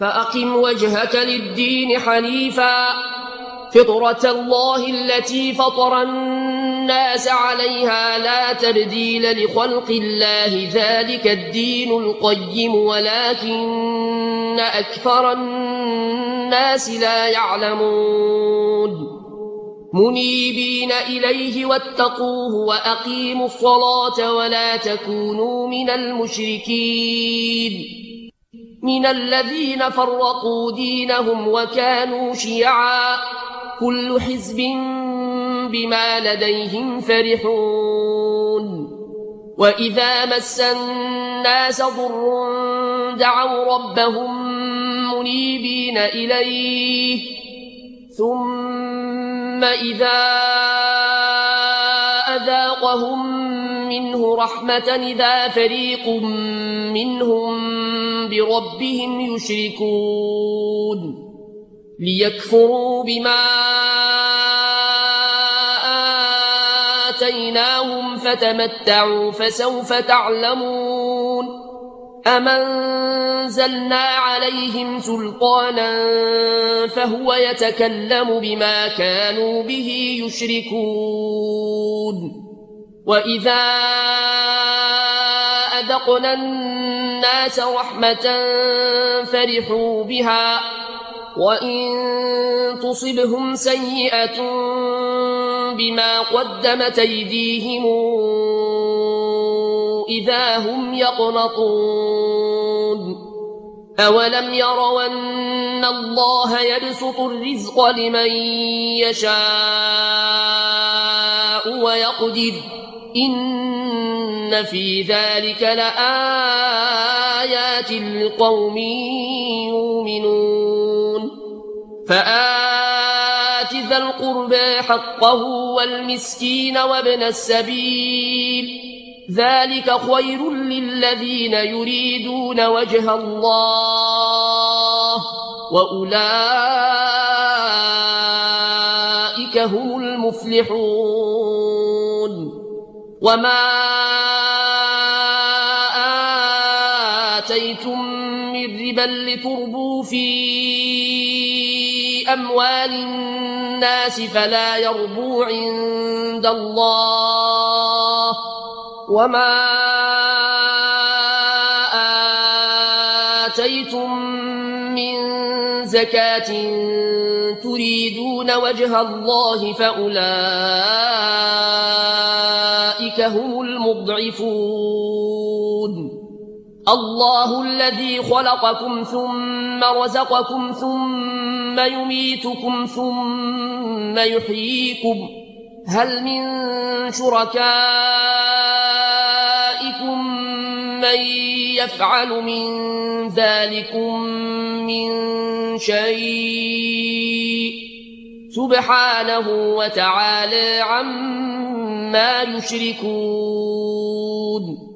فأقم وجهك للدين حنيفا فطرة الله التي فطر الناس عليها لا تبديل لخلق الله ذلك الدين القيم ولكن أكثر الناس لا يعلمون منيبين إليه واتقوه وأقيموا الصلاة ولا تكونوا من المشركين من الذين فرقوا دينهم وكانوا شيعا كل حزب بما لديهم فرحون وإذا مس الناس ضر دعوا ربهم منيبين إليه ثم إذا أذاقهم منه رحمة إذا فريق منهم بربهم يشركون ليكفروا بما آتيناهم فتمتعوا فسوف تعلمون أم أنزلنا عليهم سلطانا فهو يتكلم بما كانوا به يشركون وإذا أذقنا الناس رحمة فرحوا بها وإن تصبهم سيئة بما قدمت أيديهم إذا هم يقنطون أولم يروا أن الله يبسط الرزق لمن يشاء ويقدر إن في ذلك لآيات لقوم يؤمنون فآت ذا القربى حقه والمسكين وابن السبيل ذلك خير للذين يريدون وجه الله وأولئك هم المفلحون وما آتيتم من ربا لتربوا في أموال الناس فلا يربو عند الله وما آتيتم من زكاة تريدون وجه الله فأولئك هم المضعفون الله الذي خلقكم ثم رزقكم ثم يميتكم ثم يحييكم هل من شركائكم من يفعل من ذلكم من شيء سبحانه وتعالى عما يشركون